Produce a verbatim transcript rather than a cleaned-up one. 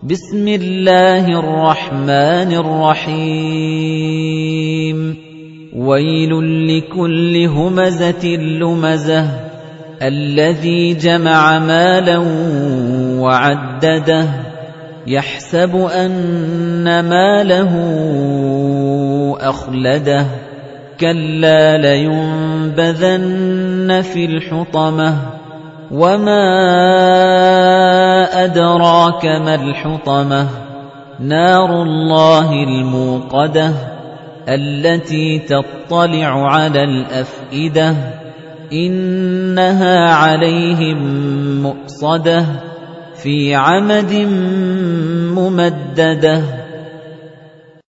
بسم الله الرحمن الرحيم ويل لكل همزة لمزة الذي جمع مالا وعدده يحسب أن ماله أخلده كلا لينبذن في الحطمة وما أدراك ما الحطمة نار الله الموقدة التي تطلع على الأفئدة إنها عليهم مؤصدة في عمد ممددة